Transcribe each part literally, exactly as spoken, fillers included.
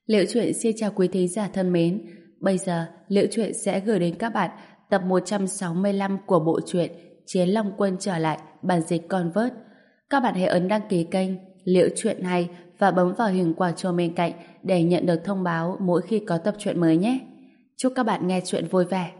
Liễu Chuyện xin chào quý thính giả thân mến. Bây giờ, Liễu Chuyện sẽ gửi đến các bạn tập một trăm sáu mươi lăm của bộ truyện Chiến Long Quân trở lại, bản dịch Convert. Các bạn hãy ấn đăng ký kênh Liễu Chuyện hay và bấm vào hình quả chuông bên cạnh để nhận được thông báo mỗi khi có tập truyện mới nhé. Chúc các bạn nghe truyện vui vẻ.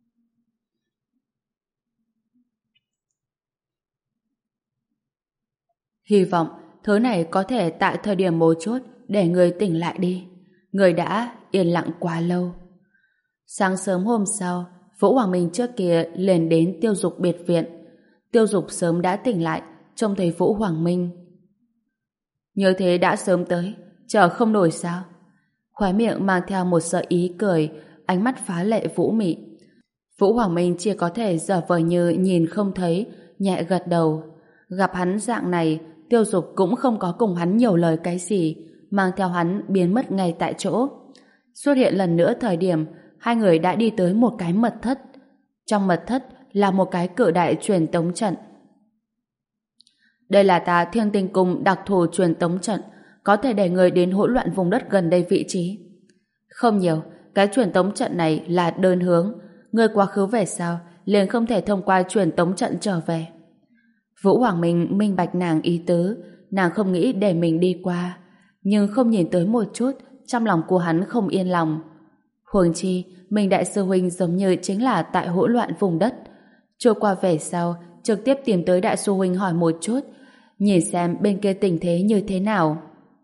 Hy vọng thứ này có thể tại thời điểm mấu chốt để người tỉnh lại đi. Người đã yên lặng quá lâu. Sáng sớm hôm sau, Vũ Hoàng Minh trước kia liền đến Tiêu Dục biệt viện. Tiêu Dục sớm đã tỉnh lại, trông thấy Vũ Hoàng Minh. Như thế đã sớm tới, chờ không nổi sao? Khóe miệng mang theo một sợi ý cười, ánh mắt phá lệ vũ mị. Vũ Hoàng Minh chỉ có thể giả vờ như nhìn không thấy, nhẹ gật đầu. Gặp hắn dạng này, Tiêu Dục cũng không có cùng hắn nhiều lời cái gì, mang theo hắn biến mất ngay tại chỗ. Xuất hiện lần nữa thời điểm hai người đã đi tới một cái mật thất. Trong mật thất là một cái cự đại truyền tống trận. Đây là ta Thiên Tinh Cung đặc thù truyền tống trận, có thể để người đến hỗn loạn vùng đất gần đây vị trí. Không nhiều, cái truyền tống trận này là đơn hướng, người quá khứ về sau liền không thể thông qua truyền tống trận trở về. Vũ Hoàng Minh minh bạch nàng ý tứ, nàng không nghĩ để mình đi qua, nhưng không nhìn tới một chút, trong lòng của hắn không yên lòng. Huống chi, mình đại sư huynh giống như chính là tại hỗn loạn vùng đất. Trôi qua về sau, trực tiếp tìm tới đại sư huynh hỏi một chút, nhìn xem bên kia tình thế như thế nào.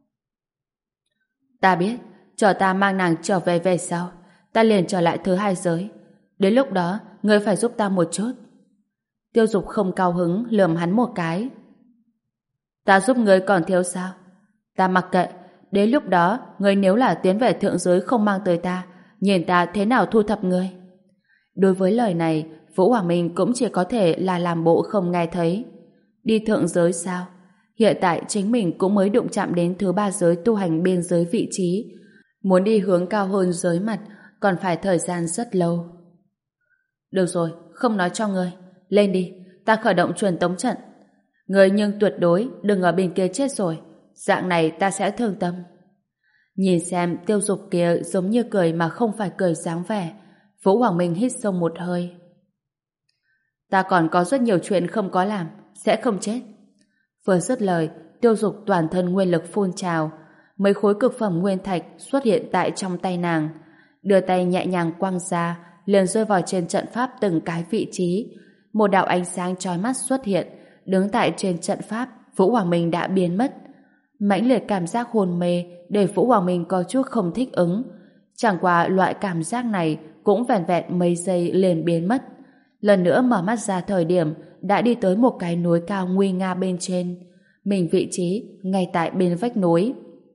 Ta biết, chờ ta mang nàng trở về về sau, ta liền trở lại thứ hai giới. Đến lúc đó, ngươi phải giúp ta một chút. Tiêu Dục không cao hứng, lườm hắn một cái. Ta giúp ngươi còn thiếu sao? Ta mặc kệ, đến lúc đó, ngươi nếu là tiến về thượng giới không mang tới ta, nhìn ta thế nào thu thập ngươi. Đối với lời này, Vũ Hoàng Minh cũng chỉ có thể là làm bộ không nghe thấy. Đi thượng giới sao? Hiện tại chính mình cũng mới đụng chạm đến thứ ba giới tu hành biên giới vị trí. Muốn đi hướng cao hơn giới mặt, còn phải thời gian rất lâu. Được rồi, không nói cho ngươi. Lên đi, ta khởi động truyền tống trận. Ngươi nhưng tuyệt đối đừng ở bên kia chết rồi. Dạng này ta sẽ thương tâm. Nhìn xem Tiêu Dục kia giống như cười mà không phải cười dáng vẻ, Vũ Hoàng Minh hít sâu một hơi. Ta còn có rất nhiều chuyện không có làm, sẽ không chết. Vừa dứt lời, Tiêu Dục toàn thân nguyên lực phun trào, mấy khối cực phẩm nguyên thạch xuất hiện tại trong tay nàng, đưa tay nhẹ nhàng quăng ra, liền rơi vào trên trận pháp từng cái vị trí. Một đạo ánh sáng chói mắt xuất hiện, đứng tại trên trận pháp, Vũ Hoàng Minh đã biến mất. Mãnh liệt cảm giác hôn mê để Vũ Hoàng Minh có chút không thích ứng. Chẳng qua loại cảm giác này cũng vẻn vẹn mấy giây liền biến mất. Lần nữa mở mắt ra thời điểm đã đi tới một cái núi cao nguy nga bên trên. Mình vị trí ngay tại bên vách núi.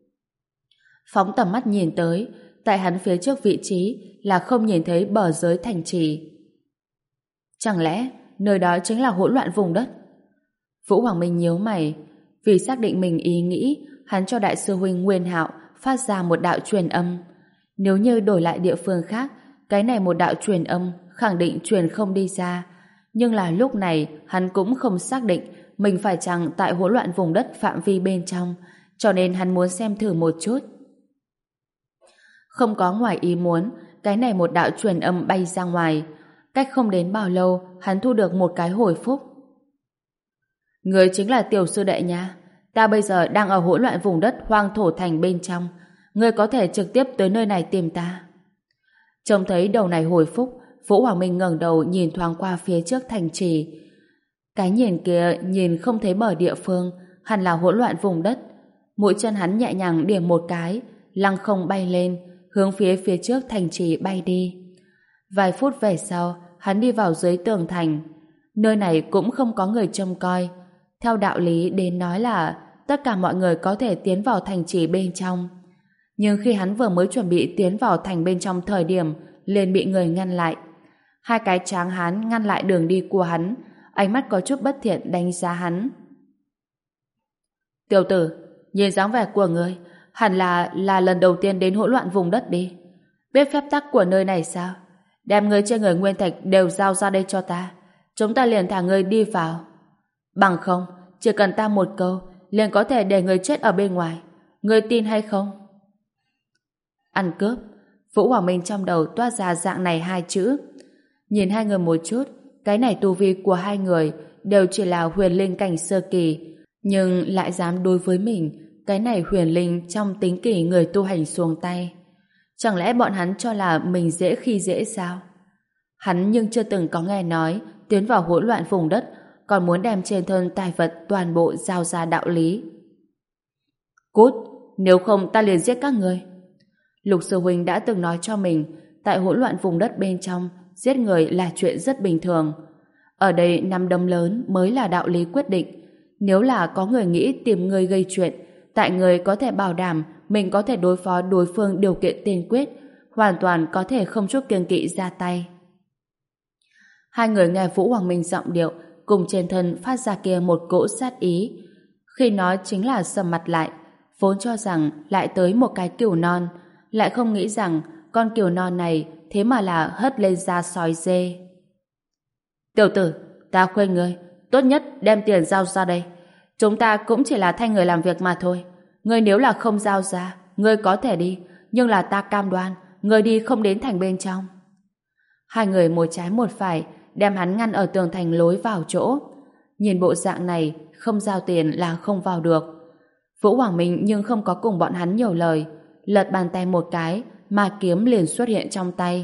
Phóng tầm mắt nhìn tới, tại hắn phía trước vị trí là không nhìn thấy bờ giới thành trì. Chẳng lẽ nơi đó chính là hỗn loạn vùng đất? Vũ Hoàng Minh nhíu mày. Vì xác định mình ý nghĩ, hắn cho đại sư huynh Nguyên Hạo phát ra một đạo truyền âm. Nếu như đổi lại địa phương khác, cái này một đạo truyền âm khẳng định truyền không đi ra. Nhưng là lúc này hắn cũng không xác định mình phải chăng tại hỗn loạn vùng đất phạm vi bên trong, cho nên hắn muốn xem thử một chút. Không có ngoài ý muốn, cái này một đạo truyền âm bay ra ngoài. Cách không đến bao lâu, hắn thu được một cái hồi phúc. Người chính là tiểu sư đệ nha. Ta bây giờ đang ở hỗn loạn vùng đất hoang thổ thành bên trong. Ngươi có thể trực tiếp tới nơi này tìm ta. Trông thấy đầu này hồi phúc, Vũ Hoàng Minh ngẩng đầu nhìn thoáng qua phía trước thành trì. Cái nhìn kia nhìn không thấy bờ địa phương, hẳn là hỗn loạn vùng đất. Mũi chân hắn nhẹ nhàng điểm một cái, lăng không bay lên, hướng phía phía trước thành trì bay đi. Vài phút về sau, hắn đi vào dưới tường thành. Nơi này cũng không có người trông coi. Theo đạo lý đến nói là tất cả mọi người có thể tiến vào thành trì bên trong. Nhưng khi hắn vừa mới chuẩn bị tiến vào thành bên trong thời điểm, liền bị người ngăn lại. Hai cái tráng hán ngăn lại đường đi của hắn, ánh mắt có chút bất thiện đánh giá hắn. Tiểu tử, nhìn dáng vẻ của ngươi, hẳn là là lần đầu tiên đến hỗn loạn vùng đất đi. Biết phép tắc của nơi này sao? Đem ngươi trên người nguyên thạch đều giao ra đây cho ta. Chúng ta liền thả ngươi đi vào. Bằng không, chỉ cần ta một câu, liền có thể để ngươi chết ở bên ngoài. Ngươi tin hay không? Ăn cướp. Vũ Hoàng Minh trong đầu toát ra dạng này hai chữ. Nhìn hai người một chút, cái này tu vi của hai người đều chỉ là huyền linh cảnh sơ kỳ, nhưng lại dám đối với mình, cái này huyền linh trong tính kỷ người tu hành xuồng tay. Chẳng lẽ bọn hắn cho là mình dễ khi dễ sao? Hắn nhưng chưa từng có nghe nói tiến vào hỗn loạn vùng đất còn muốn đem trên thân tài vật toàn bộ giao ra đạo lý. Cút, nếu không ta liền giết các ngươi. Lục Sư Huynh đã từng nói cho mình tại hỗn loạn vùng đất bên trong giết người là chuyện rất bình thường. Ở đây nắm đấm lớn mới là đạo lý quyết định. Nếu là có người nghĩ tìm người gây chuyện, tại người có thể bảo đảm mình có thể đối phó đối phương điều kiện tiên quyết, hoàn toàn có thể không chút kiêng kỵ ra tay. Hai người nghe Vũ Hoàng Minh giọng điệu cùng trên thân phát ra kia một cỗ sát ý. Khi nói chính là sầm mặt lại, vốn cho rằng lại tới một cái cừu non, lại không nghĩ rằng con cừu non này thế mà là hất lên da sói dê. Tiểu tử, ta khuyên ngươi, tốt nhất đem tiền giao ra đây. Chúng ta cũng chỉ là thay người làm việc mà thôi. Ngươi nếu là không giao ra, ngươi có thể đi, nhưng là ta cam đoan, ngươi đi không đến thành bên trong. Hai người một trái một phải, đem hắn ngăn ở tường thành lối vào chỗ. Nhìn bộ dạng này, không giao tiền là không vào được. Vũ Hoàng Minh nhưng không có cùng bọn hắn nhiều lời, lật bàn tay một cái, mà kiếm liền xuất hiện trong tay.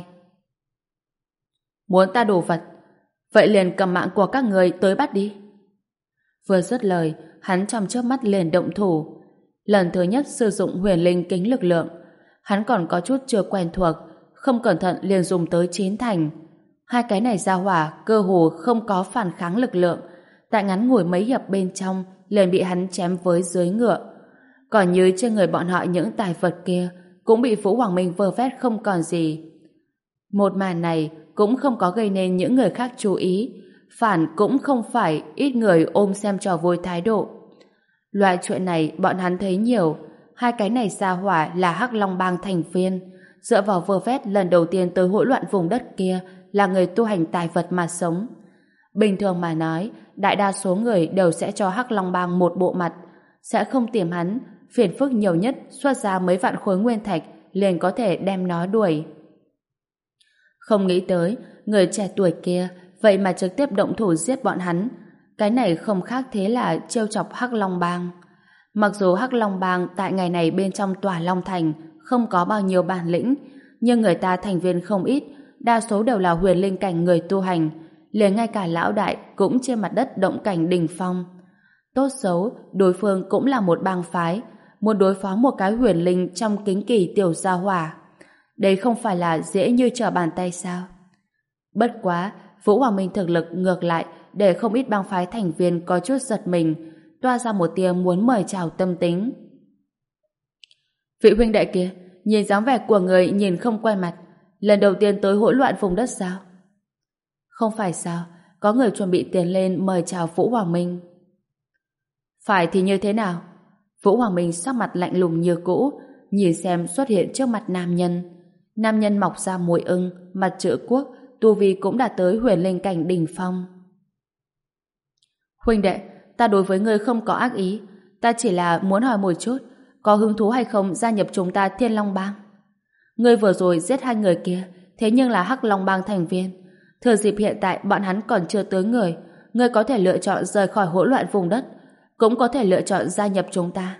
Muốn ta đồ vật, vậy liền cầm mạng của các người tới bắt đi. Vừa dứt lời, hắn trong chớp mắt liền động thủ. Lần thứ nhất sử dụng huyền linh kính lực lượng, hắn còn có chút chưa quen thuộc, không cẩn thận liền dùng tới chín thành. Hai cái này ra hỏa cơ hồ không có phản kháng lực lượng, tại ngắn ngủi mấy hiệp bên trong liền bị hắn chém với dưới ngựa. Còn như trên người bọn họ những tài vật kia cũng bị Vũ Hoàng Minh vơ vét không còn gì. Một màn này cũng không có gây nên những người khác chú ý, phản cũng không phải ít người ôm xem trò vui thái độ. Loại chuyện này bọn hắn thấy nhiều. Hai cái này ra hỏa là Hắc Long Bang thành viên, dựa vào vơ vét lần đầu tiên tới hỗn loạn vùng đất kia là người tu hành tài vật mà sống. Bình thường mà nói, đại đa số người đều sẽ cho Hắc Long Bang một bộ mặt, sẽ không tìm hắn, phiền phức nhiều nhất xuất ra mấy vạn khối nguyên thạch liền có thể đem nó đuổi. Không nghĩ tới, người trẻ tuổi kia vậy mà trực tiếp động thủ giết bọn hắn. Cái này không khác thế là trêu chọc Hắc Long Bang. Mặc dù Hắc Long Bang tại ngày này bên trong tòa Long Thành không có bao nhiêu bản lĩnh, nhưng người ta thành viên không ít, đa số đều là huyền linh cảnh người tu hành, liền ngay cả lão đại cũng trên mặt đất động cảnh đỉnh phong. Tốt xấu, đối phương cũng là một bang phái, muốn đối phó một cái huyền linh trong kính kỳ tiểu gia hỏa. Đây không phải là dễ như trở bàn tay sao? Bất quá, Vũ Hoàng Minh thực lực ngược lại để không ít bang phái thành viên có chút giật mình, toa ra một tia muốn mời chào tâm tính. Vị huynh đệ kia, nhìn dáng vẻ của người nhìn không quen mặt, lần đầu tiên tới hỗn loạn vùng đất sao? Không phải sao, có người chuẩn bị tiến lên mời chào Vũ Hoàng Minh. Phải thì như thế nào? Vũ Hoàng Minh sắc mặt lạnh lùng như cũ, nhìn xem xuất hiện trước mặt nam nhân. Nam nhân mọc ra môi ưng, mặt chữ quốc, tu vi cũng đạt tới huyền linh cảnh đỉnh phong. Huynh đệ, ta đối với ngươi không có ác ý, ta chỉ là muốn hỏi một chút, có hứng thú hay không gia nhập chúng ta Thiên Long Bang? Ngươi vừa rồi giết hai người kia, thế nhưng là Hắc Long Bang thành viên. Thừa dịp hiện tại bọn hắn còn chưa tới người, ngươi có thể lựa chọn rời khỏi hỗn loạn vùng đất, cũng có thể lựa chọn gia nhập chúng ta.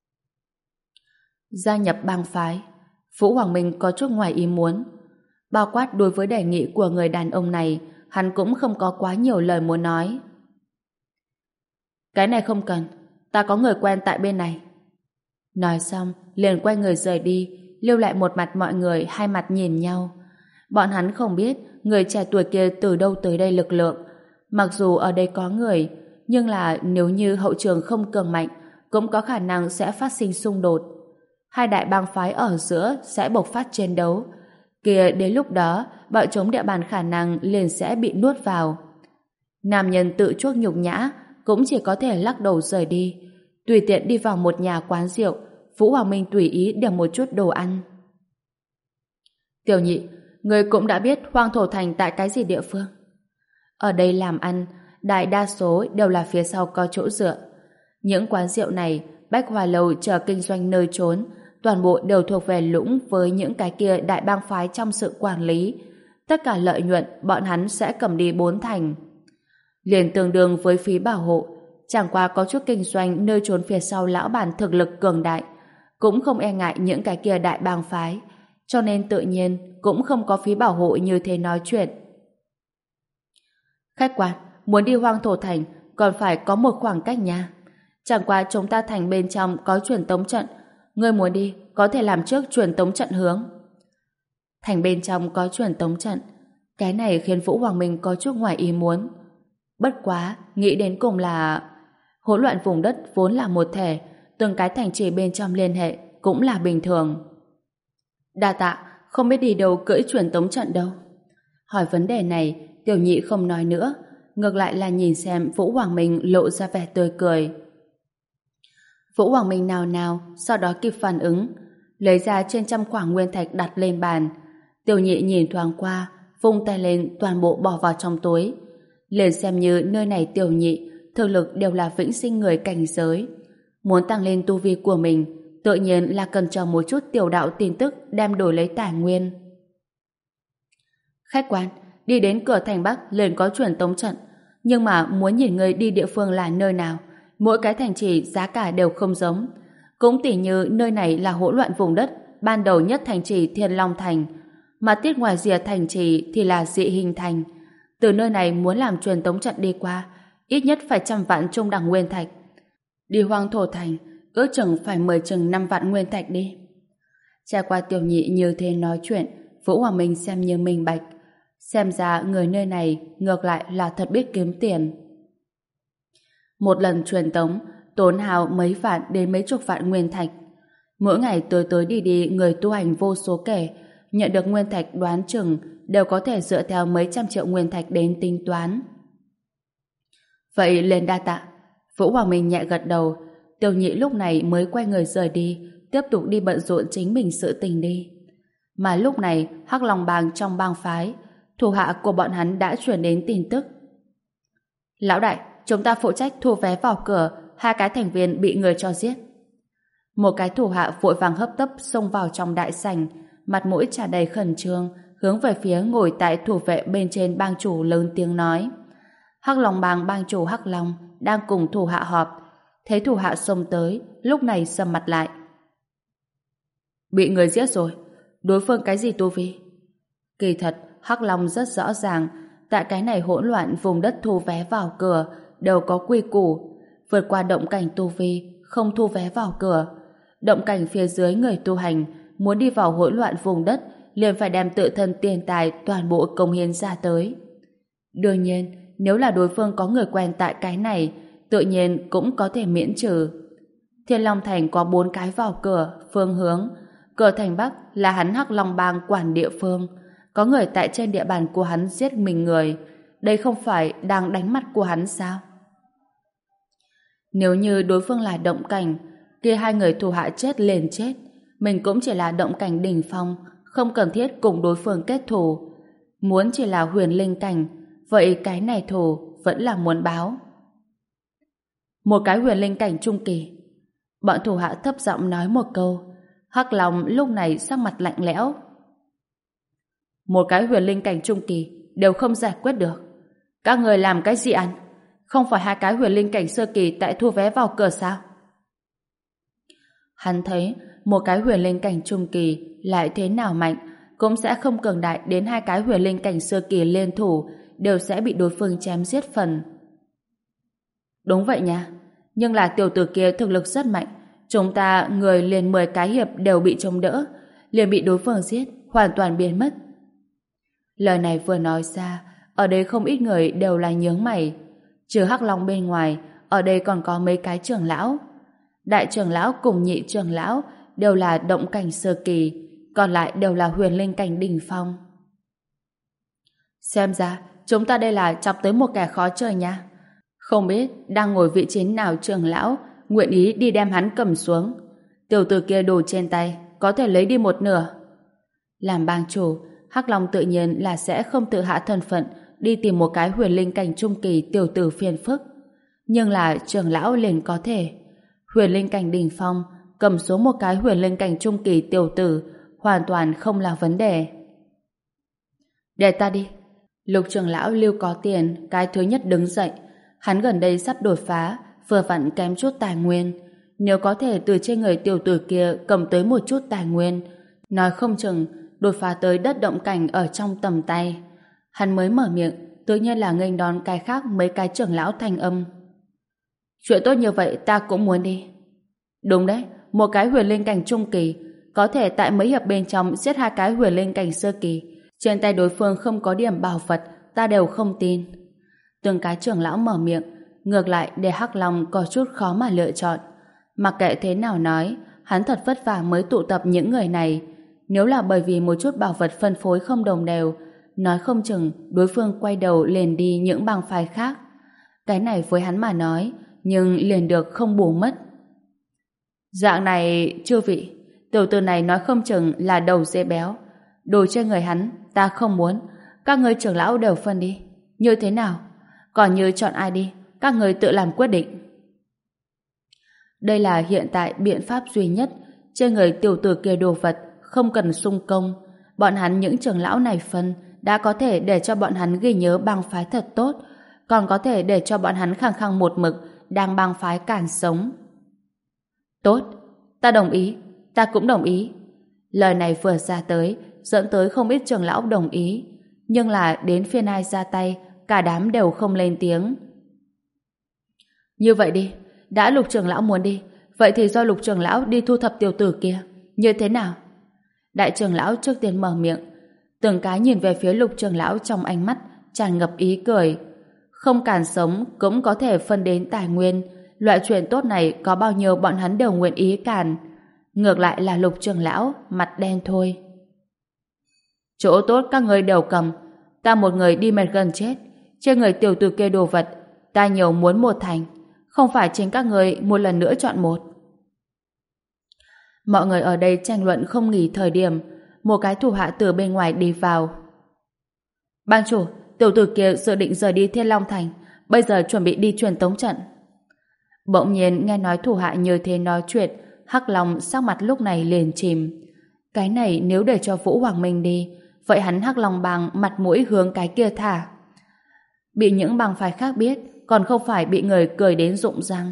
Gia nhập bang phái. Vũ Hoàng Minh có chút ngoài ý muốn. Bao quát đối với đề nghị của người đàn ông này, hắn cũng không có quá nhiều lời muốn nói. Cái này không cần, ta có người quen tại bên này. Nói xong, liền quay người rời đi, lưu lại một mặt mọi người hai mặt nhìn nhau. Bọn hắn không biết người trẻ tuổi kia từ đâu tới đây lực lượng. Mặc dù ở đây có người, nhưng là nếu như hậu trường không cường mạnh, cũng có khả năng sẽ phát sinh xung đột. Hai đại bang phái ở giữa sẽ bộc phát chiến đấu. Kìa đến lúc đó, bọn chống địa bàn khả năng liền sẽ bị nuốt vào. Nam nhân tự chuốc nhục nhã, cũng chỉ có thể lắc đầu rời đi. Tùy tiện đi vào một nhà quán rượu, Vũ Hoàng Minh tùy ý điểm một chút đồ ăn. Tiểu nhị, người cũng đã biết Hoang Thổ Thành tại cái gì địa phương? Ở đây làm ăn, đại đa số đều là phía sau có chỗ dựa. Những quán rượu này, bách hòa lầu chờ kinh doanh nơi trốn, toàn bộ đều thuộc về Lũng với những cái kia đại bang phái trong sự quản lý. Tất cả lợi nhuận bọn hắn sẽ cầm đi bốn thành. Liền tương đương với phí bảo hộ, chẳng qua có chút kinh doanh nơi trốn phía sau lão bản thực lực cường đại, cũng không e ngại những cái kia đại bang phái, cho nên tự nhiên cũng không có phí bảo hộ như thế nói chuyện. Khách quan, muốn đi Hoang Thổ Thành còn phải có một khoảng cách nha. Chẳng qua chúng ta thành bên trong có truyền tống trận, ngươi muốn đi có thể làm trước truyền tống trận hướng. Thành bên trong có truyền tống trận, cái này khiến Vũ Hoàng Minh có chút ngoài ý muốn. Bất quá, nghĩ đến cùng là hỗn loạn vùng đất vốn là một thể, từng cái thành trì bên trong liên hệ cũng là bình thường. Đa tạ, không biết đi đâu cưỡi truyền tống trận đâu. Hỏi vấn đề này, Tiểu Nhị không nói nữa, ngược lại là nhìn xem Vũ Hoàng Minh lộ ra vẻ tươi cười. Vũ Hoàng Minh nào nào, sau đó kịp phản ứng, lấy ra trên trăm quả nguyên thạch đặt lên bàn. Tiểu Nhị nhìn thoáng qua, vung tay lên toàn bộ bỏ vào trong túi. Liền xem như nơi này Tiểu Nhị thực lực đều là vĩnh sinh người cảnh giới. Muốn tăng lên tu vi của mình, tự nhiên là cần cho một chút tiểu đạo tin tức đem đổi lấy tài nguyên. Khách quan, đi đến cửa thành Bắc liền có truyền tống trận, nhưng mà muốn nhìn người đi địa phương là nơi nào, mỗi cái thành trì giá cả đều không giống. Cũng tỉ như nơi này là hỗn loạn vùng đất, ban đầu nhất thành trì Thiên Long Thành, mà tiết ngoài rìa thành trì thì là Dị Hình Thành. Từ nơi này muốn làm truyền tống trận đi qua, ít nhất phải trăm vạn trung đẳng nguyên thạch. Đi Hoang Thổ Thành, ước chừng phải mười chừng năm vạn nguyên thạch đi. Trải qua Tiểu Nhị như thế nói chuyện, Vũ Hoàng Minh xem như minh bạch. Xem ra người nơi này ngược lại là thật biết kiếm tiền. Một lần truyền tống tốn hao mấy vạn đến mấy chục vạn nguyên thạch. Mỗi ngày tới tới đi đi người tu hành vô số kể, nhận được nguyên thạch đoán chừng đều có thể dựa theo mấy trăm triệu nguyên thạch đến tính toán. Vậy lên đa tạ. Vũ Hoàng Minh nhẹ gật đầu. Tiểu Nhị lúc này mới quay người rời đi, tiếp tục đi bận rộn chính mình sự tình đi. Mà lúc này Hắc Long Bang trong bang phái, thủ hạ của bọn hắn đã truyền đến tin tức. Lão đại, chúng ta phụ trách thu vé vào cửa, hai cái thành viên bị người cho giết. Một cái thủ hạ vội vàng hấp tấp xông vào trong đại sảnh, mặt mũi tràn đầy khẩn trương, hướng về phía ngồi tại thủ vệ bên trên bang chủ lớn tiếng nói. Hắc Long Bang bang chủ Hắc Long đang cùng thủ hạ họp, thấy thủ hạ xông tới, lúc này sầm mặt lại. Bị người giết rồi, đối phương cái gì tu vi? Kỳ thật, Hắc Long rất rõ ràng, tại cái này hỗn loạn vùng đất thu vé vào cửa đều có quy củ, vượt qua động cảnh tu vi không thu vé vào cửa. Động cảnh phía dưới người tu hành muốn đi vào hỗn loạn vùng đất liền phải đem tự thân tiền tài toàn bộ công hiến ra tới. Đương nhiên, nếu là đối phương có người quen tại cái này, tự nhiên cũng có thể miễn trừ. Thiên Long Thành có bốn cái vào cửa, phương hướng. Cửa thành Bắc là hắn Hắc Long Bang quản địa phương. Có người tại trên địa bàn của hắn giết mình người. Đây không phải đang đánh mặt của hắn sao? Nếu như đối phương là động cảnh, kia hai người thủ hạ chết liền chết. Mình cũng chỉ là động cảnh đỉnh phong, không cần thiết cùng đối phương kết thù. Muốn chỉ là huyền linh cảnh, vậy cái này thù vẫn là muốn báo. Một cái huyền linh cảnh trung kỳ. Bọn thủ hạ thấp giọng nói một câu. Hắc Long lúc này sắc mặt lạnh lẽo. Một cái huyền linh cảnh trung kỳ đều không giải quyết được. Các người làm cái gì ăn? Không phải hai cái huyền linh cảnh sơ kỳ tại thu vé vào cửa sao? Hắn thấy một cái huyền linh cảnh trung kỳ lại thế nào mạnh cũng sẽ không cường đại đến hai cái huyền linh cảnh sơ kỳ liên thủ đều sẽ bị đối phương chém giết phần. Đúng vậy nha, nhưng là tiểu tử kia thực lực rất mạnh, chúng ta người liền mười cái hiệp đều bị chống đỡ, liền bị đối phương giết, hoàn toàn biến mất. Lời này vừa nói ra, ở đây không ít người đều là nhướng mày. Trừ Hắc Long bên ngoài, ở đây còn có mấy cái trưởng lão. Đại trưởng lão cùng nhị trưởng lão đều là động cảnh sơ kỳ, còn lại đều là huyền linh cảnh đỉnh phong. Xem ra, chúng ta đây là chọc tới một kẻ khó chơi nha. Không biết đang ngồi vị trí nào trưởng lão nguyện ý đi đem hắn cầm xuống. Tiểu tử kia đồ trên tay có thể lấy đi một nửa. Làm bang chủ, Hắc Long tự nhiên là sẽ không tự hạ thân phận đi tìm một cái huyền linh cảnh trung kỳ tiểu tử phiền phức. Nhưng là trưởng lão liền có thể. Huyền linh cảnh đỉnh phong cầm xuống một cái huyền linh cảnh trung kỳ tiểu tử hoàn toàn không là vấn đề. Để ta đi. Lục trưởng lão Lưu có tiền, cái thứ nhất đứng dậy. Hắn gần đây sắp đột phá, vừa vặn kém chút tài nguyên. Nếu có thể từ trên người tiểu tử kia cầm tới một chút tài nguyên, nói không chừng đột phá tới đất động cảnh ở trong tầm tay. Hắn mới mở miệng, tự nhiên là nghênh đón cái khác mấy cái trưởng lão thanh âm. Chuyện tốt như vậy ta cũng muốn đi. Đúng đấy, một cái huyền linh cảnh trung kỳ, có thể tại mấy hiệp bên trong giết hai cái huyền linh cảnh sơ kỳ. Trên tay đối phương không có điểm bảo vật, ta đều không tin. Từng cái trưởng lão mở miệng, ngược lại để Hắc Long có chút khó mà lựa chọn. Mặc kệ thế nào nói, hắn thật vất vả mới tụ tập những người này. Nếu là bởi vì một chút bảo vật phân phối không đồng đều, nói không chừng đối phương quay đầu liền đi những bang phái khác. Cái này với hắn mà nói, nhưng liền được không bù mất. Dạng này, chư vị, tiểu tử này nói không chừng là đầu dê béo. Đồ trên người hắn, ta không muốn. Các người trưởng lão đều phân đi. Như thế nào? Còn như chọn ai đi, các người tự làm quyết định. Đây là hiện tại biện pháp duy nhất. Trên người tiểu tử kia đồ vật không cần xung công. Bọn hắn những trưởng lão này phân đã có thể để cho bọn hắn ghi nhớ bang phái thật tốt, còn có thể để cho bọn hắn khăng khăng một mực đang bang phái cản sống. Tốt, ta đồng ý, ta cũng đồng ý. Lời này vừa ra tới, dẫn tới không ít trưởng lão đồng ý, nhưng là đến phiên ai ra tay, cả đám đều không lên tiếng. Như vậy đi, đã Lục trưởng lão muốn đi, vậy thì do Lục trưởng lão đi thu thập tiểu tử kia, như thế nào? Đại trưởng lão trước tiên mở miệng, từng cái nhìn về phía Lục trưởng lão trong ánh mắt tràn ngập ý cười. Không cản sống cũng có thể phân đến tài nguyên, loại chuyện tốt này có bao nhiêu bọn hắn đều nguyện ý cản. Ngược lại là Lục trưởng lão mặt đen thôi. Chỗ tốt các người đều cầm, ta một người đi mệt gần chết. Trên người tiểu tử kia đồ vật, ta nhiều muốn một thành, không phải chính các người một lần nữa chọn một. Mọi người ở đây tranh luận không nghỉ thời điểm, một cái thủ hạ từ bên ngoài đi vào. Bang chủ, tiểu tử kia dự định rời đi Thiên Long Thành, bây giờ chuẩn bị đi truyền tống trận. Bỗng nhiên nghe nói thủ hạ như thế nói chuyện, Hắc Long sắc mặt lúc này liền chìm. Cái này nếu để cho Vũ Hoàng Minh đi, vậy hắn Hắc Long bang mặt mũi hướng cái kia thả. Bị những bang phái khác biết, còn không phải bị người cười đến rụng răng.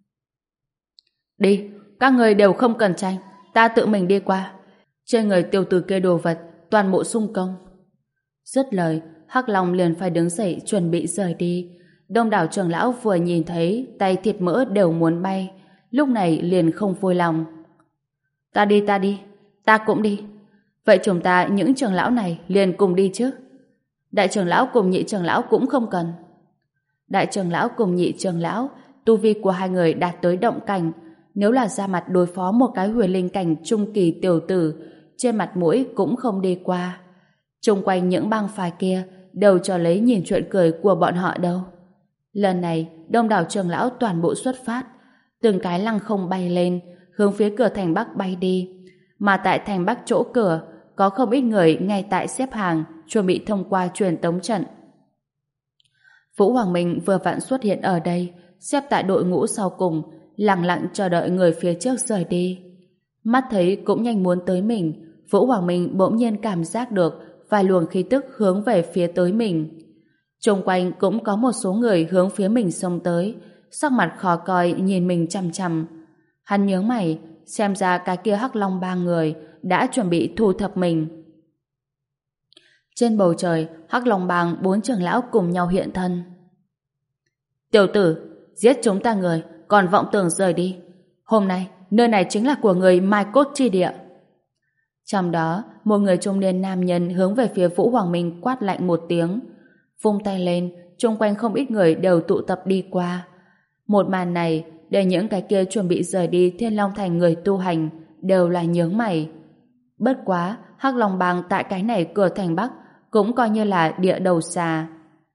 Đi, các người đều không cần tranh, ta tự mình đi qua. Trên người tiểu tử kia đồ vật, toàn bộ xung công. Dứt lời, Hắc Long liền phải đứng dậy chuẩn bị rời đi. Đông đảo trưởng lão vừa nhìn thấy tay thịt mỡ đều muốn bay, lúc này liền không vui lòng. Ta đi, ta đi, ta cũng đi. Vậy chúng ta những trưởng lão này liền cùng đi chứ? Đại trưởng lão cùng nhị trưởng lão cũng không cần. Đại trưởng lão cùng nhị trưởng lão, tu vi của hai người đạt tới động cảnh, nếu là ra mặt đối phó một cái huyền linh cảnh trung kỳ tiểu tử, trên mặt mũi cũng không đi qua. Xung quanh những bang phái kia đều cho lấy nhìn chuyện cười của bọn họ đâu. Lần này, đông đảo trưởng lão toàn bộ xuất phát, từng cái lăng không bay lên, hướng phía cửa thành Bắc bay đi. Mà tại thành Bắc chỗ cửa, có không ít người ngay tại xếp hàng, chuẩn bị thông qua truyền tống trận. Vũ Hoàng Minh vừa vặn xuất hiện ở đây, xếp tại đội ngũ sau cùng, lặng lặng chờ đợi người phía trước rời đi. Mắt thấy cũng nhanh muốn tới mình, Vũ Hoàng Minh bỗng nhiên cảm giác được vài luồng khí tức hướng về phía tới mình. Xung quanh cũng có một số người hướng phía mình xông tới, sắc mặt khó coi nhìn mình chằm chằm. Hắn nhớ mày, xem ra cái kia Hắc Long ba người đã chuẩn bị thu thập mình. Trên bầu trời, Hắc Long bang bốn trưởng lão cùng nhau hiện thân. Tiểu tử, giết chúng ta người, còn vọng tưởng rời đi. Hôm nay, nơi này chính là của người Mai Cốt chi địa. Trong đó, một người trung niên nam nhân hướng về phía Vũ Hoàng Minh quát lạnh một tiếng. Vung tay lên, chung quanh không ít người đều tụ tập đi qua. Một màn này, để những cái kia chuẩn bị rời đi Thiên Long Thành người tu hành, đều là nhướng mày. Bất quá, Hắc Long bang tại cái này cửa thành Bắc cũng coi như là địa đầu xà.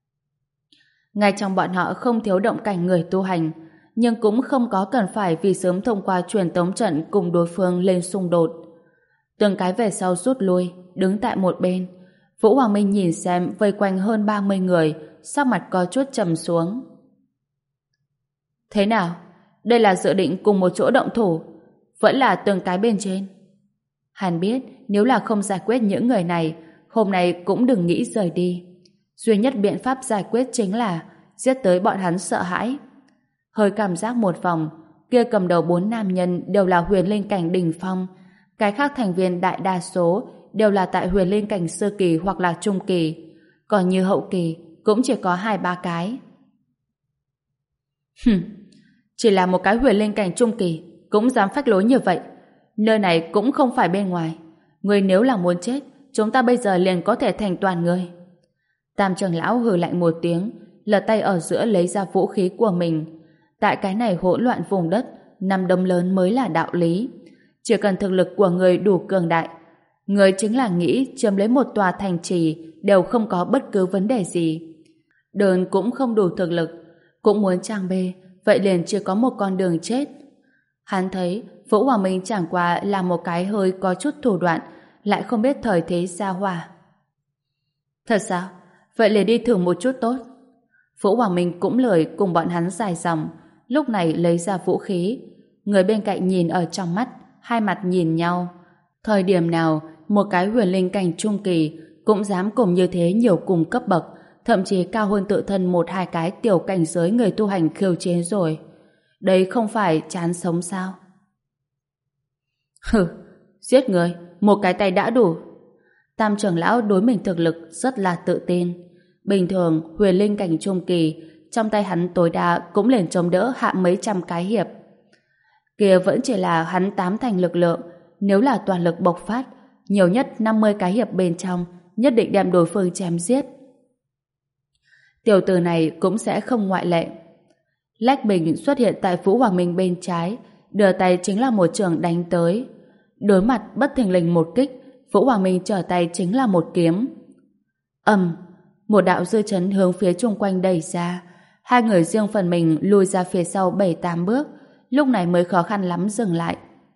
Ngay trong bọn họ không thiếu động cảnh người tu hành, nhưng cũng không có cần phải vì sớm thông qua truyền tống trận cùng đối phương lên xung đột. Từng cái về sau rút lui, đứng tại một bên. Vũ Hoàng Minh nhìn xem vây quanh hơn ba mươi người, sắc mặt có chút trầm xuống. Thế nào? Đây là dự định cùng một chỗ động thủ. Vẫn là từng cái bên trên. Hắn biết nếu là không giải quyết những người này, hôm nay cũng đừng nghĩ rời đi. Duy nhất biện pháp giải quyết chính là giết tới bọn hắn sợ hãi. Hơi cảm giác một vòng, kia cầm đầu bốn nam nhân đều là huyền linh cảnh đỉnh phong, cái khác thành viên đại đa số đều là tại huyền linh cảnh sơ kỳ hoặc là trung kỳ, còn như hậu kỳ cũng chỉ có hai ba cái. Hừm, chỉ là một cái huyền linh cảnh trung kỳ cũng dám phách lối như vậy. Nơi này cũng không phải bên ngoài. Ngươi nếu là muốn chết, chúng ta bây giờ liền có thể thành toàn ngươi. Tam trưởng lão hừ lạnh một tiếng, lật tay ở giữa lấy ra vũ khí của mình. Tại cái này hỗn loạn vùng đất, năm đấm lớn mới là đạo lý. Chỉ cần thực lực của người đủ cường đại, người chính là nghĩ chiếm lấy một tòa thành trì đều không có bất cứ vấn đề gì. Đơn cũng không đủ thực lực, cũng muốn trang bê, vậy liền chỉ có một con đường chết. Hắn thấy Vũ Hoàng Minh chẳng qua là một cái hơi có chút thủ đoạn, lại không biết thời thế xa hòa. Thật sao? Vậy liền đi thử một chút tốt. Vũ Hoàng Minh cũng lười cùng bọn hắn dài dòng, lúc này lấy ra vũ khí. Người bên cạnh nhìn ở trong mắt, hai mặt nhìn nhau. Thời điểm nào, một cái huyền linh cảnh trung kỳ cũng dám cùng như thế nhiều cùng cấp bậc, thậm chí cao hơn tự thân một hai cái tiểu cảnh giới người tu hành khiêu chiến rồi. Đấy không phải chán sống sao? Hừ, giết người, một cái tay đã đủ. Tam trưởng lão đối mình thực lực rất là tự tin. Bình thường, huyền linh cảnh trung kỳ, trong tay hắn tối đa cũng liền chống đỡ hạ mấy trăm cái hiệp. Kia vẫn chỉ là hắn tám thành lực lượng, nếu là toàn lực bộc phát, nhiều nhất năm mươi cái hiệp bên trong, nhất định đem đối phương chém giết. Tiểu tử này cũng sẽ không ngoại lệ. Lách mình xuất hiện tại Vũ Hoàng Minh bên trái, đưa tay chính là một trường đánh tới. Đối mặt bất thình lình một kích, Vũ Hoàng Minh trở tay chính là một kiếm. Ầm, một đạo dư chấn hướng phía chung quanh đẩy ra. Hai người riêng phần mình lùi ra phía sau bảy tám bước, lúc này mới khó khăn lắm dừng lại.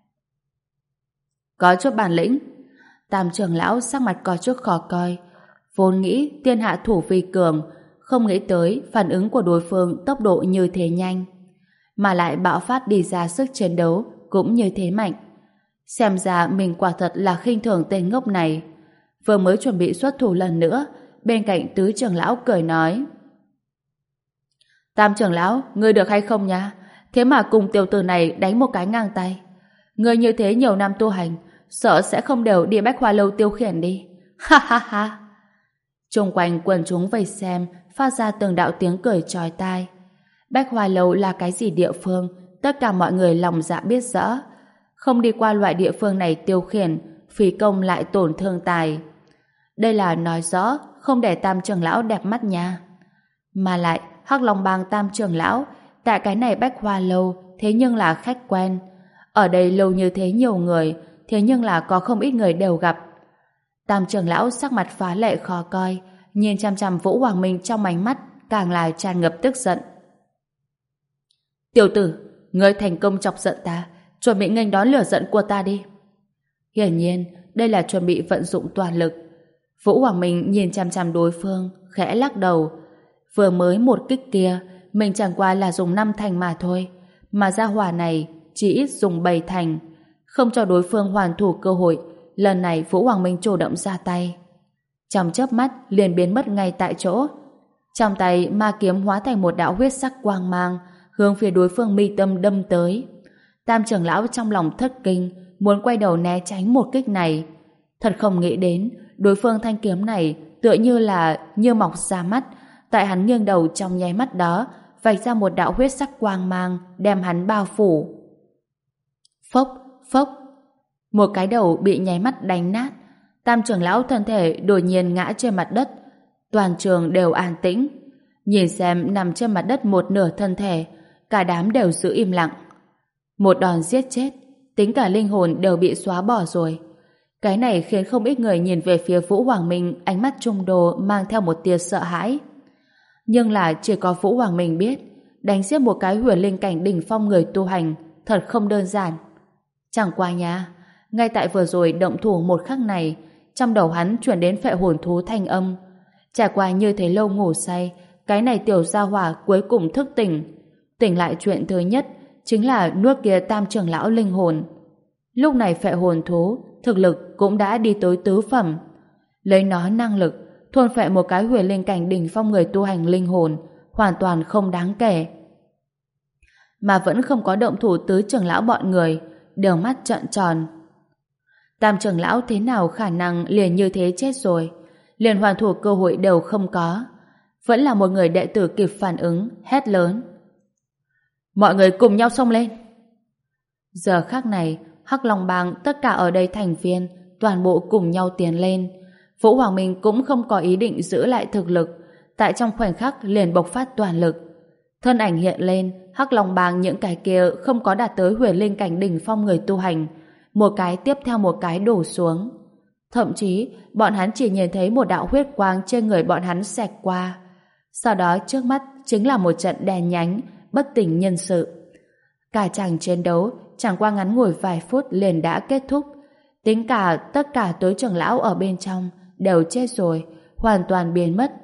Có chút bản lĩnh. Tam trưởng lão sắc mặt có chút khó coi. Vốn nghĩ tiên hạ thủ vi cường, không nghĩ tới phản ứng của đối phương tốc độ như thế nhanh, mà lại bạo phát đi ra sức chiến đấu cũng như thế mạnh. Xem ra mình quả thật là khinh thường tên ngốc này. Vừa mới chuẩn bị xuất thủ lần nữa, bên cạnh tứ trưởng lão cười nói: Tam trưởng lão, ngươi được hay không nha? Thế mà cùng tiểu tử này đánh một cái ngang tay. Ngươi như thế nhiều năm tu hành, sợ sẽ không đều đi Bách Hoa Lâu tiêu khiển đi. Ha ha ha. Xung quanh quần chúng vây xem, phát ra từng đạo tiếng cười chói tai. Bách Hoa Lâu là cái gì địa phương, tất cả mọi người lòng dạ biết rõ. Không đi qua loại địa phương này tiêu khiển, phí công lại tổn thương tài. Đây là nói rõ không để Tam trưởng lão đẹp mắt nha. Mà lại Hắc Long Bang Tam trưởng lão tại cái này Bách Hoa Lâu thế nhưng là khách quen. Ở đây lâu như thế nhiều người, thế nhưng là có không ít người đều gặp. Tam trưởng lão sắc mặt phá lệ khó coi, nhìn chăm chăm Vũ Hoàng Minh trong ánh mắt càng là tràn ngập tức giận. Tiểu tử, ngươi thành công chọc giận ta, chuẩn bị nghênh đón lửa giận của ta đi. Hiển nhiên, đây là chuẩn bị vận dụng toàn lực. Vũ Hoàng Minh nhìn chăm chăm đối phương, khẽ lắc đầu. Vừa mới một kích kia, mình chẳng qua là dùng năm thành mà thôi, mà gia hỏa này chỉ ít dùng bảy thành, không cho đối phương hoàn thủ cơ hội. Lần này Vũ Hoàng Minh chủ động ra tay, trong chớp mắt liền biến mất ngay tại chỗ. Trong tay ma kiếm hóa thành một đạo huyết sắc quang mang, hướng phía đối phương mi tâm đâm tới. Tam trưởng lão trong lòng thất kinh, muốn quay đầu né tránh một kích này. Thật không nghĩ đến, đối phương thanh kiếm này tựa như là như mọc ra mắt, tại hắn nghiêng đầu trong nháy mắt đó, vạch ra một đạo huyết sắc quang mang, đem hắn bao phủ. Phốc, phốc, một cái đầu bị nháy mắt đánh nát. Tam trưởng lão thân thể đột nhiên ngã trên mặt đất. Toàn trường đều an tĩnh. Nhìn xem nằm trên mặt đất một nửa thân thể, cả đám đều giữ im lặng. Một đòn giết chết, tính cả linh hồn đều bị xóa bỏ rồi. Cái này khiến không ít người nhìn về phía Vũ Hoàng Minh ánh mắt trung đồ mang theo một tia sợ hãi. Nhưng là chỉ có Vũ Hoàng Minh biết, đánh giết một cái huyền linh cảnh đỉnh phong người tu hành thật không đơn giản. Chẳng qua nha, ngay tại vừa rồi động thủ một khắc này, trong đầu hắn chuyển đến phệ hồn thú thanh âm. Trải qua như thế lâu ngủ say, cái này tiểu gia hỏa cuối cùng thức tỉnh. Tỉnh lại chuyện thứ nhất chính là nuốt kia Tam trưởng lão linh hồn. Lúc này phệ hồn thú thực lực cũng đã đi tới tứ phẩm. Lấy nó năng lực thôn phệ một cái huyền linh cảnh đỉnh phong người tu hành linh hồn hoàn toàn không đáng kể. Mà vẫn không có động thủ tứ trưởng lão bọn người, đều mắt trợn tròn. Tam trưởng lão thế nào khả năng liền như thế chết rồi, liền hoàn thủ cơ hội đều không có. Vẫn là một người đệ tử kịp phản ứng, hét lớn. Mọi người cùng nhau xông lên. Giờ khắc này, Hắc Long Bang tất cả ở đây thành viên toàn bộ cùng nhau tiến lên. Vũ Hoàng Minh cũng không có ý định giữ lại thực lực, tại trong khoảnh khắc liền bộc phát toàn lực. Thân ảnh hiện lên, Hắc Long Bang những cái kia không có đạt tới huyền linh cảnh đỉnh phong người tu hành, một cái tiếp theo một cái đổ xuống. Thậm chí, bọn hắn chỉ nhìn thấy một đạo huyết quang trên người bọn hắn xẹt qua. Sau đó trước mắt chính là một trận đen nhánh, bất tỉnh nhân sự. Cả chàng chiến đấu chẳng qua ngắn ngủi vài phút liền đã kết thúc. Tính cả tất cả tối trưởng lão ở bên trong đều chết rồi, hoàn toàn biến mất.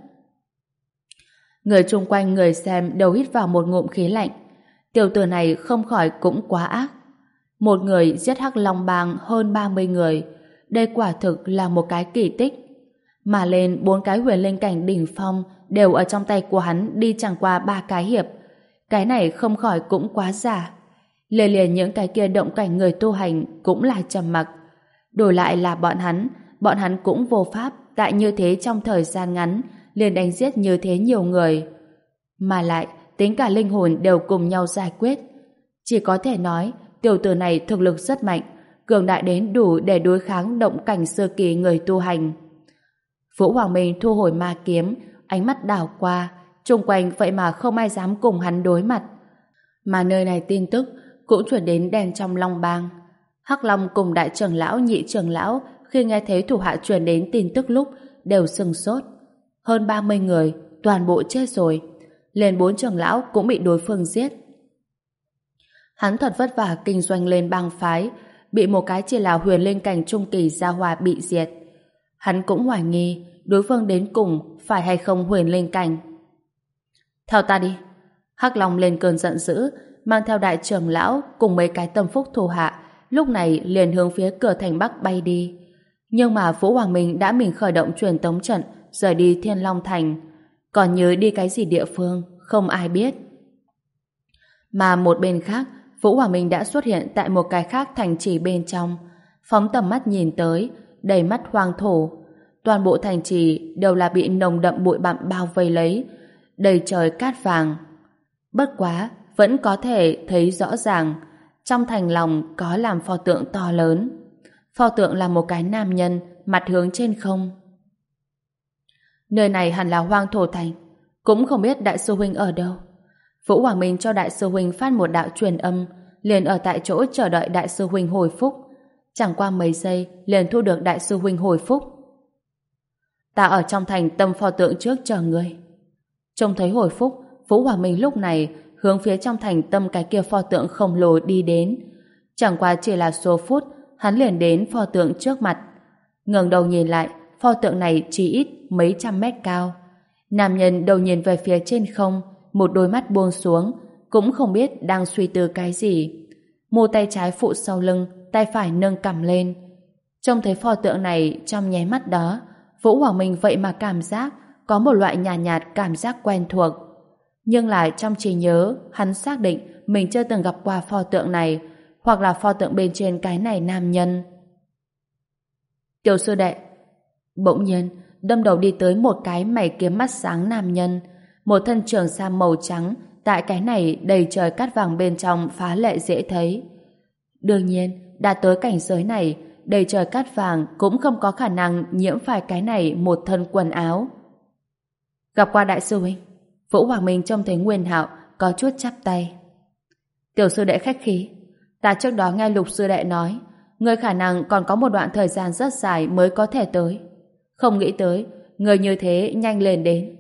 Người chung quanh người xem đều hít vào một ngụm khí lạnh. Tiểu tử này không khỏi cũng quá ác. Một người giết Hắc Long Bang hơn ba mươi người. Đây quả thực là một cái kỳ tích. Mà lên bốn cái huyền linh cảnh đỉnh phong đều ở trong tay của hắn đi chẳng qua ba cái hiệp. Cái này không khỏi cũng quá giả. Liền liền những cái kia động cảnh người tu hành cũng là trầm mặc. Đổi lại là bọn hắn, bọn hắn cũng vô pháp tại như thế trong thời gian ngắn liền đánh giết như thế nhiều người. Mà lại, tính cả linh hồn đều cùng nhau giải quyết. Chỉ có thể nói, tiểu tử này thực lực rất mạnh, cường đại đến đủ để đối kháng động cảnh sơ kỳ người tu hành. Vũ Hoàng Minh thu hồi ma kiếm, ánh mắt đảo qua, chung quanh vậy mà không ai dám cùng hắn đối mặt. Mà nơi này tin tức cũng chuyển đến đèn trong Long Bang. Hắc Long cùng đại trưởng lão nhị trưởng lão khi nghe thấy thủ hạ truyền đến tin tức lúc đều sừng sốt. Hơn ba mươi người, toàn bộ chết rồi. Liền bốn trưởng lão cũng bị đối phương giết. Hắn thật vất vả kinh doanh lên bang phái, bị một cái chỉ là huyền linh cảnh trung kỳ gia hòa bị diệt. Hắn cũng hoài nghi đối phương đến cùng phải hay không huyền linh cảnh. Theo ta đi. Hắc Long lên cơn giận dữ, mang theo đại trưởng lão cùng mấy cái tâm phúc thủ hạ, lúc này liền hướng phía cửa thành Bắc bay đi. Nhưng mà Vũ Hoàng Minh đã mình khởi động truyền tống trận rời đi Thiên Long Thành. Còn nhớ đi cái gì địa phương không ai biết. Mà một bên khác, Vũ Hoàng Minh đã xuất hiện tại một cái khác thành trì bên trong. Phóng tầm mắt nhìn tới, đầy mắt hoang thổ. Toàn bộ thành trì đều là bị nồng đậm bụi bặm bao vây lấy, đầy trời cát vàng. Bất quá, vẫn có thể thấy rõ ràng, trong thành lòng có làm pho tượng to lớn. Pho tượng là một cái nam nhân, mặt hướng trên không. Nơi này hẳn là hoang thổ thành, cũng không biết đại sư huynh ở đâu. Vũ Hoàng Minh cho đại sư huynh phát một đạo truyền âm, liền ở tại chỗ chờ đợi đại sư huynh hồi phúc. Chẳng qua mấy giây liền thu được đại sư huynh hồi phúc. Ta ở trong thành tâm pho tượng trước chờ người. Trông thấy hồi phúc, Vũ Hoàng Minh lúc này hướng phía trong thành tâm cái kia pho tượng khổng lồ đi đến. Chẳng qua chỉ là số phút, hắn liền đến pho tượng trước mặt. Ngẩng đầu nhìn lại, pho tượng này chỉ ít mấy trăm mét cao. Nam nhân đầu nhìn về phía trên không, một đôi mắt buông xuống, cũng không biết đang suy tư cái gì. Một tay trái phụ sau lưng, tay phải nâng cằm lên. Trông thấy pho tượng này trong nháy mắt đó, Vũ Hoàng Minh vậy mà cảm giác có một loại nhàn nhạt, nhạt cảm giác quen thuộc. Nhưng lại trong trí nhớ, hắn xác định mình chưa từng gặp qua pho tượng này, hoặc là pho tượng bên trên cái này nam nhân. Tiểu sư đệ. Bỗng nhiên, đâm đầu đi tới một cái mày kiếm mắt sáng nam nhân, một thân trường sam màu trắng, tại cái này đầy trời cát vàng bên trong phá lệ dễ thấy. Đương nhiên, đạt tới cảnh giới này, đầy trời cát vàng cũng không có khả năng nhiễm phải cái này một thân quần áo. Gặp qua đại sư huynh. Vũ Hoàng Minh trông thấy Nguyên Hạo có chút chắp tay. Tiểu sư đệ khách khí, ta trước đó nghe Lục sư đệ nói, ngươi khả năng còn có một đoạn thời gian rất dài mới có thể tới. Không nghĩ tới, người như thế nhanh lên đến.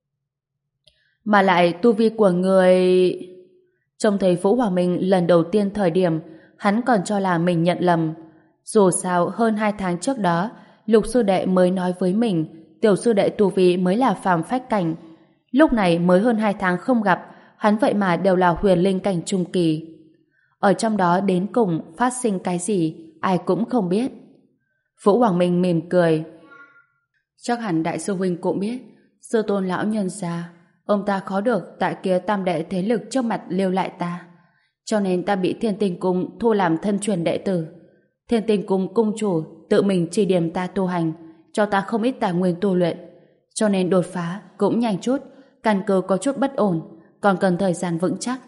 Mà lại tu vi của người... Trông thấy Vũ Hoàng Minh lần đầu tiên thời điểm, hắn còn cho là mình nhận lầm. Dù sao hơn hai tháng trước đó, Lục sư đệ mới nói với mình, tiểu sư đệ tu vi mới là phàm phách cảnh. Lúc này mới hơn hai tháng không gặp, hắn vậy mà đều là huyền linh cảnh trung kỳ. Ở trong đó đến cùng phát sinh cái gì, ai cũng không biết. Vũ Hoàng Minh mỉm cười. Chắc hẳn đại sư huynh cũng biết, sư tôn lão nhân gia, ông ta khó được tại kia tam đệ thế lực trước mặt liêu lại ta. Cho nên ta bị Thiên Tinh Cung thu làm thân truyền đệ tử. Thiên Tinh Cung cung chủ tự mình chỉ điểm ta tu hành, cho ta không ít tài nguyên tu luyện. Cho nên đột phá cũng nhanh chút, căn cơ có chút bất ổn, còn cần thời gian vững chắc.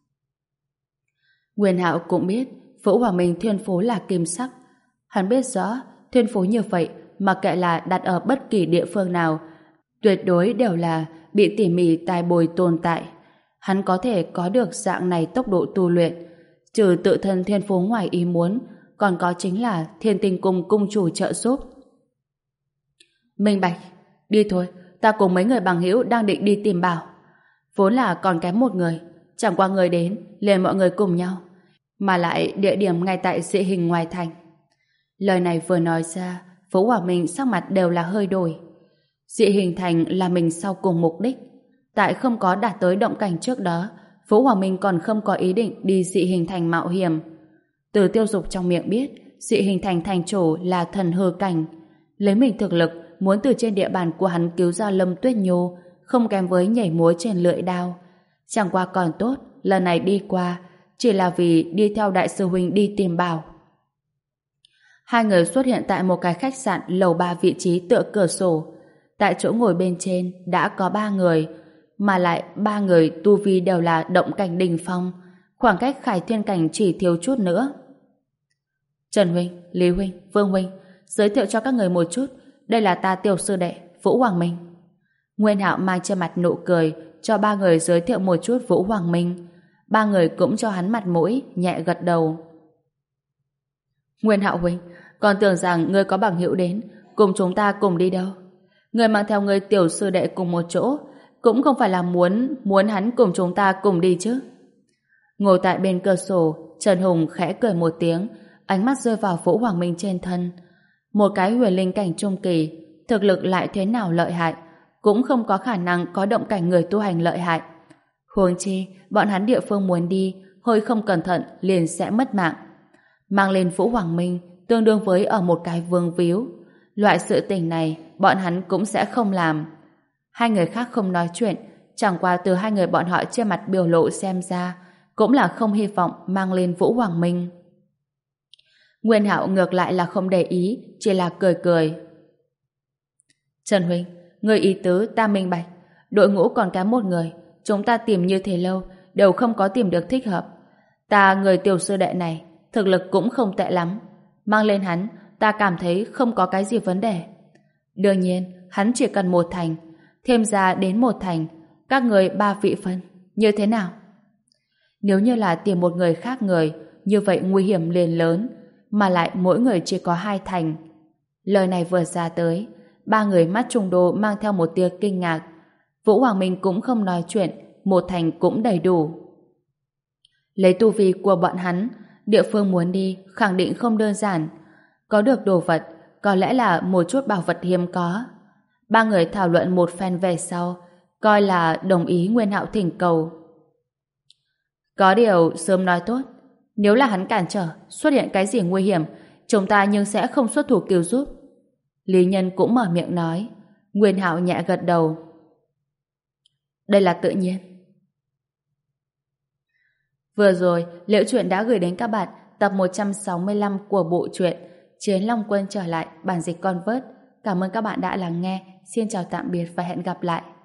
Nguyên Hạo cũng biết Vũ Hoàng Minh thiên phú là kim sắc. Hắn biết rõ thiên phú như vậy mà kệ là đặt ở bất kỳ địa phương nào, tuyệt đối đều là bị tỉ mỉ tài bồi tồn tại. Hắn có thể có được dạng này tốc độ tu luyện, trừ tự thân thiên phú ngoài ý muốn, còn có chính là Thiên Tinh Cung cung chủ trợ giúp. Minh Bạch, đi thôi, ta cùng mấy người bằng hữu đang định đi tìm bảo. Vốn là còn kém một người, chẳng qua người đến, liền mọi người cùng nhau. Mà lại địa điểm ngay tại dị hình ngoài thành. Lời này vừa nói ra, Vũ Hoàng Minh sắc mặt đều là hơi đổi. Dị hình thành là mình sau cùng mục đích. Tại không có đạt tới động cảnh trước đó, Vũ Hoàng Minh còn không có ý định đi dị hình thành mạo hiểm. Từ Tiêu Dục trong miệng biết, dị hình thành thành chủ là thần hư cảnh. Lấy mình thực lực, muốn từ trên địa bàn của hắn cứu ra Lâm Tuyết Nhu, không kém với nhảy múa trên lưỡi đao. Chẳng qua còn tốt, lần này đi qua, chỉ là vì đi theo đại sư huynh đi tìm bảo. Hai người xuất hiện tại một cái khách sạn lầu ba vị trí tựa cửa sổ. Tại chỗ ngồi bên trên đã có ba người, mà lại ba người tu vi đều là động cảnh đỉnh phong, khoảng cách Khải Thiên cảnh chỉ thiếu chút nữa. Trần huynh, Lý huynh, Vương huynh, giới thiệu cho các người một chút, đây là ta tiểu sư đệ Vũ Hoàng Minh. Nguyên Hạo mang trên mặt nụ cười, cho ba người giới thiệu một chút Vũ Hoàng Minh. Ba người cũng cho hắn mặt mũi, nhẹ gật đầu. Nguyên Hạo huynh, còn tưởng rằng ngươi có bằng hữu đến, cùng chúng ta cùng đi đâu. Ngươi mang theo ngươi tiểu sư đệ cùng một chỗ, cũng không phải là muốn muốn hắn cùng chúng ta cùng đi chứ. Ngồi tại bên cửa sổ, Trần Hùng khẽ cười một tiếng, ánh mắt rơi vào Vũ Hoàng Minh trên thân. Một cái huyền linh cảnh trung kỳ, thực lực lại thế nào lợi hại, cũng không có khả năng có động cảnh người tu hành lợi hại. Huống chi, bọn hắn địa phương muốn đi, hơi không cẩn thận liền sẽ mất mạng. Mang lên Vũ Hoàng Minh tương đương với ở một cái vương víu. Loại sự tình này, bọn hắn cũng sẽ không làm. Hai người khác không nói chuyện, chẳng qua từ hai người bọn họ trên mặt biểu lộ xem ra, cũng là không hy vọng mang lên Vũ Hoàng Minh. Nguyên Hạo ngược lại là không để ý, chỉ là cười cười. Trần huynh, người ý tứ ta minh bạch, đội ngũ còn kém một người, chúng ta tìm như thế lâu đều không có tìm được thích hợp. Ta người tiểu sư đệ này thực lực cũng không tệ lắm, mang lên hắn ta cảm thấy không có cái gì vấn đề. Đương nhiên hắn chỉ cần một thành, thêm ra đến một thành, các người ba vị phân, như thế nào? Nếu như là tìm một người khác người, như vậy nguy hiểm liền lớn, mà lại mỗi người chỉ có hai thành. Lời này vừa ra tới, ba người mắt trùng đô mang theo một tia kinh ngạc. Vũ Hoàng Minh cũng không nói chuyện, một thành cũng đầy đủ. Lấy tu vi của bọn hắn, địa phương muốn đi khẳng định không đơn giản. Có được đồ vật, có lẽ là một chút bảo vật hiếm có. Ba người thảo luận một phen về sau, coi là đồng ý Nguyên Hạo thỉnh cầu. Có điều sớm nói tốt, nếu là hắn cản trở, xuất hiện cái gì nguy hiểm, chúng ta nhưng sẽ không xuất thủ cứu giúp. Lý Nhân cũng mở miệng nói. Nguyên Hạo nhẹ gật đầu. Đây là tự nhiên. Vừa rồi, Liễu Chuyện đã gửi đến các bạn tập một trăm sáu mươi lăm của bộ truyện Chiến Long Quân trở lại, bản dịch Convert. Cảm ơn các bạn đã lắng nghe. Xin chào tạm biệt và hẹn gặp lại.